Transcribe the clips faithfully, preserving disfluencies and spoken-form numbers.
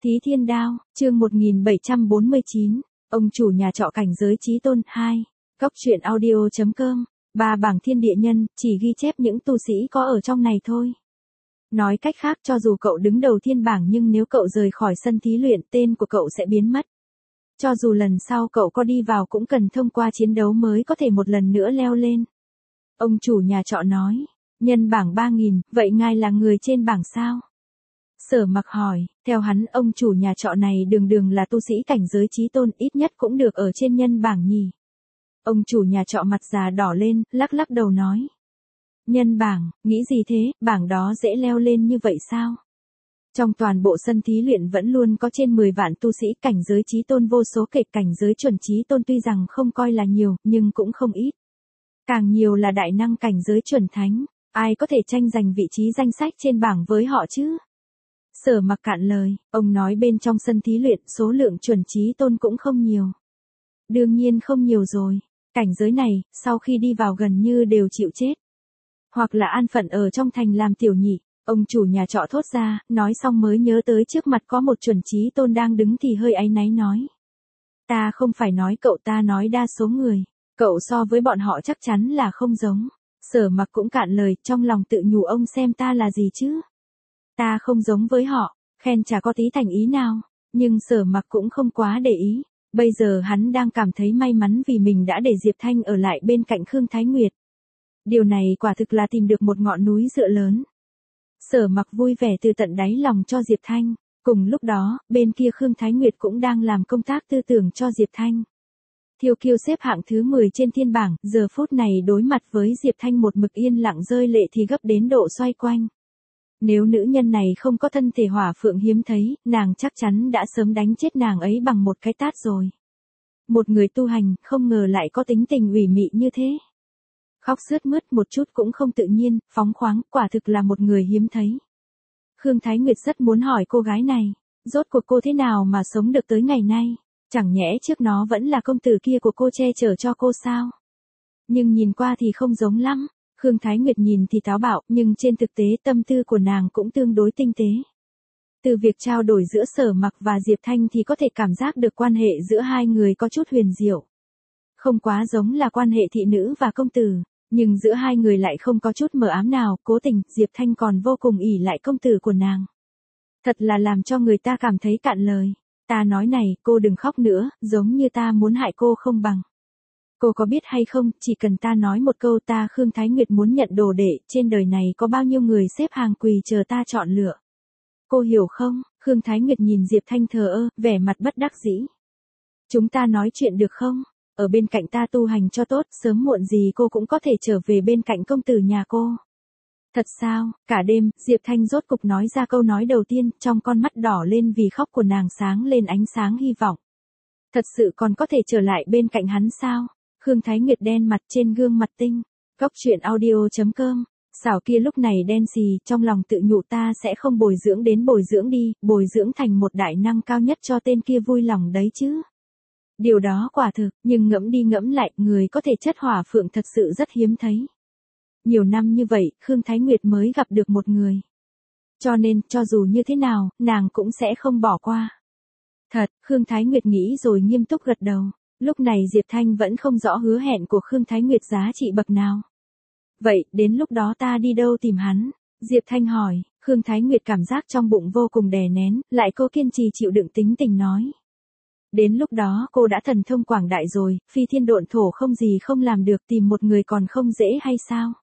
Thí Thiên Đao, chương một nghìn bảy trăm bốn mươi chín, ông chủ nhà trọ cảnh giới chí tôn hai, Cóc truyện audio.com, ba bảng thiên địa nhân, chỉ ghi chép những tu sĩ có ở trong này thôi. Nói cách khác, cho dù cậu đứng đầu thiên bảng nhưng nếu cậu rời khỏi sân thí luyện, tên của cậu sẽ biến mất. Cho dù lần sau cậu có đi vào cũng cần thông qua chiến đấu mới có thể một lần nữa leo lên. Ông chủ nhà trọ nói, nhân bảng ba nghìn, vậy ngài là người trên bảng sao? Sở Mặc hỏi, theo hắn ông chủ nhà trọ này đường đường là tu sĩ cảnh giới chí tôn, ít nhất cũng được ở trên nhân bảng nhỉ. Ông chủ nhà trọ mặt già đỏ lên, lắc lắc đầu nói. Nhân bảng, nghĩ gì thế, bảng đó dễ leo lên như vậy sao? Trong toàn bộ sân thí luyện vẫn luôn có trên mười vạn tu sĩ cảnh giới chí tôn vô số kể, cảnh giới chuẩn chí tôn tuy rằng không coi là nhiều, nhưng cũng không ít. Càng nhiều là đại năng cảnh giới chuẩn thánh, ai có thể tranh giành vị trí danh sách trên bảng với họ chứ? Sở Mặc cạn lời, ông nói bên trong sân thí luyện số lượng chuẩn chí tôn cũng không nhiều. Đương nhiên không nhiều rồi, cảnh giới này, sau khi đi vào gần như đều chịu chết. Hoặc là an phận ở trong thành làm tiểu nhị, ông chủ nhà trọ thốt ra, nói xong mới nhớ tới trước mặt có một chuẩn chí tôn đang đứng thì hơi áy náy nói. Ta không phải nói cậu, ta nói đa số người, cậu so với bọn họ chắc chắn là không giống. Sở Mặc cũng cạn lời, trong lòng tự nhủ ông xem ta là gì chứ? Ta không giống với họ, khen chả có tí thành ý nào, nhưng Sở Mặc cũng không quá để ý, bây giờ hắn đang cảm thấy may mắn vì mình đã để Diệp Thanh ở lại bên cạnh Khương Thái Nguyệt. Điều này quả thực là tìm được một ngọn núi dựa lớn. Sở Mặc vui vẻ từ tận đáy lòng cho Diệp Thanh, cùng lúc đó, bên kia Khương Thái Nguyệt cũng đang làm công tác tư tưởng cho Diệp Thanh. Thiêu Kiêu xếp hạng thứ mười trên thiên bảng, giờ phút này đối mặt với Diệp Thanh một mực yên lặng rơi lệ thì gấp đến độ xoay quanh. Nếu nữ nhân này không có thân thể hỏa phượng hiếm thấy, nàng chắc chắn đã sớm đánh chết nàng ấy bằng một cái tát rồi. Một người tu hành, không ngờ lại có tính tình ủy mị như thế. Khóc sướt mướt một chút cũng không tự nhiên, phóng khoáng, quả thực là một người hiếm thấy. Khương Thái Nguyệt rất muốn hỏi cô gái này, rốt cuộc cô thế nào mà sống được tới ngày nay, chẳng nhẽ trước nó vẫn là công tử kia của cô che chở cho cô sao? Nhưng nhìn qua thì không giống lắm. Khương Thái Nguyệt nhìn thì táo bạo, nhưng trên thực tế tâm tư của nàng cũng tương đối tinh tế. Từ việc trao đổi giữa Sở Mặc và Diệp Thanh thì có thể cảm giác được quan hệ giữa hai người có chút huyền diệu. Không quá giống là quan hệ thị nữ và công tử, nhưng giữa hai người lại không có chút mờ ám nào, cố tình, Diệp Thanh còn vô cùng ỷ lại công tử của nàng. Thật là làm cho người ta cảm thấy cạn lời. Ta nói này, cô đừng khóc nữa, giống như ta muốn hại cô không bằng. Cô có biết hay không, chỉ cần ta nói một câu ta Khương Thái Nguyệt muốn nhận đồ đệ, trên đời này có bao nhiêu người xếp hàng quỳ chờ ta chọn lựa. Cô hiểu không? Khương Thái Nguyệt nhìn Diệp Thanh thờ ơ, vẻ mặt bất đắc dĩ. Chúng ta nói chuyện được không? Ở bên cạnh ta tu hành cho tốt, sớm muộn gì cô cũng có thể trở về bên cạnh công tử nhà cô. Thật sao? Cả đêm, Diệp Thanh rốt cục nói ra câu nói đầu tiên, trong con mắt đỏ lên vì khóc của nàng sáng lên ánh sáng hy vọng. Thật sự còn có thể trở lại bên cạnh hắn sao? Khương Thái Nguyệt đen mặt trên gương mặt tinh. Cóc truyện audio.com. Xảo kia lúc này đen xì, trong lòng tự nhủ ta sẽ không bồi dưỡng đến bồi dưỡng đi, bồi dưỡng thành một đại năng cao nhất cho tên kia vui lòng đấy chứ. Điều đó quả thực, nhưng ngẫm đi ngẫm lại, người có thể chất hỏa phượng thật sự rất hiếm thấy. Nhiều năm như vậy, Khương Thái Nguyệt mới gặp được một người. Cho nên, cho dù như thế nào, nàng cũng sẽ không bỏ qua. Thật, Khương Thái Nguyệt nghĩ rồi nghiêm túc gật đầu. Lúc này Diệp Thanh vẫn không rõ hứa hẹn của Khương Thái Nguyệt giá trị bậc nào. Vậy, đến lúc đó ta đi đâu tìm hắn? Diệp Thanh hỏi, Khương Thái Nguyệt cảm giác trong bụng vô cùng đè nén, lại cô kiên trì chịu đựng tính tình nói. Đến lúc đó cô đã thần thông quảng đại rồi, phi thiên độn thổ không gì không làm được, tìm một người còn không dễ hay sao?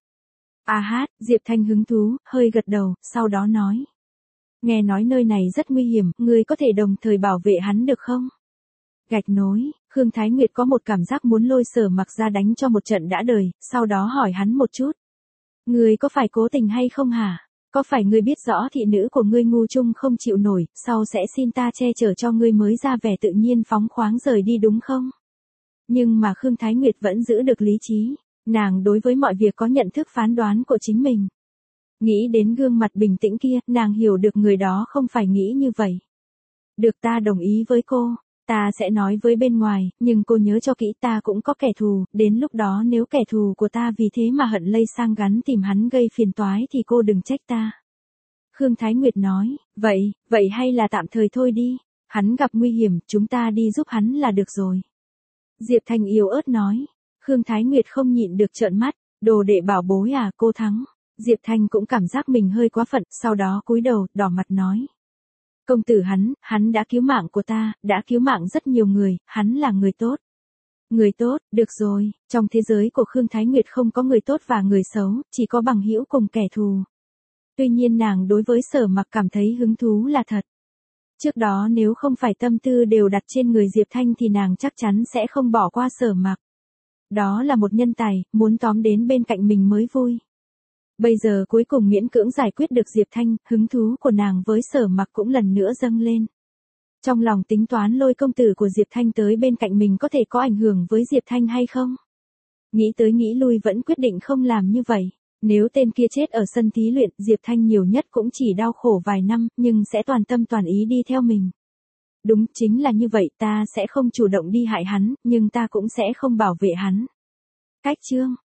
À hát, Diệp Thanh hứng thú, hơi gật đầu, sau đó nói. Nghe nói nơi này rất nguy hiểm, người có thể đồng thời bảo vệ hắn được không? Gạch nối, Khương Thái Nguyệt có một cảm giác muốn lôi Sở Mặc ra đánh cho một trận đã đời, sau đó hỏi hắn một chút. Ngươi có phải cố tình hay không hả? Có phải ngươi biết rõ thị nữ của ngươi ngu chung không chịu nổi, sau sẽ xin ta che chở cho ngươi mới ra vẻ tự nhiên phóng khoáng rời đi đúng không? Nhưng mà Khương Thái Nguyệt vẫn giữ được lý trí, nàng đối với mọi việc có nhận thức phán đoán của chính mình. Nghĩ đến gương mặt bình tĩnh kia, nàng hiểu được người đó không phải nghĩ như vậy. Được, ta đồng ý với cô. Ta sẽ nói với bên ngoài, nhưng cô nhớ cho kỹ ta cũng có kẻ thù, đến lúc đó nếu kẻ thù của ta vì thế mà hận lây sang gắn tìm hắn gây phiền toái thì cô đừng trách ta. Khương Thái Nguyệt nói, vậy, vậy hay là tạm thời thôi đi, hắn gặp nguy hiểm, chúng ta đi giúp hắn là được rồi. Diệp Thanh yếu ớt nói. Khương Thái Nguyệt không nhịn được trợn mắt, đồ đệ bảo bối à, cô thắng. Diệp Thanh cũng cảm giác mình hơi quá phận, sau đó cúi đầu, đỏ mặt nói. Công tử hắn, hắn đã cứu mạng của ta, đã cứu mạng rất nhiều người, hắn là người tốt. Người tốt, được rồi, trong thế giới của Khương Thái Nguyệt không có người tốt và người xấu, chỉ có bằng hữu cùng kẻ thù. Tuy nhiên nàng đối với Sở Mặc cảm thấy hứng thú là thật. Trước đó nếu không phải tâm tư đều đặt trên người Diệp Thanh thì nàng chắc chắn sẽ không bỏ qua Sở Mặc. Đó là một nhân tài, muốn tóm đến bên cạnh mình mới vui. Bây giờ cuối cùng miễn cưỡng giải quyết được Diệp Thanh, hứng thú của nàng với Sở Mặc cũng lần nữa dâng lên. Trong lòng tính toán lôi công tử của Diệp Thanh tới bên cạnh mình có thể có ảnh hưởng với Diệp Thanh hay không? Nghĩ tới nghĩ lui vẫn quyết định không làm như vậy. Nếu tên kia chết ở sân thí luyện, Diệp Thanh nhiều nhất cũng chỉ đau khổ vài năm, nhưng sẽ toàn tâm toàn ý đi theo mình. Đúng, chính là như vậy, ta sẽ không chủ động đi hại hắn, nhưng ta cũng sẽ không bảo vệ hắn. Cách chương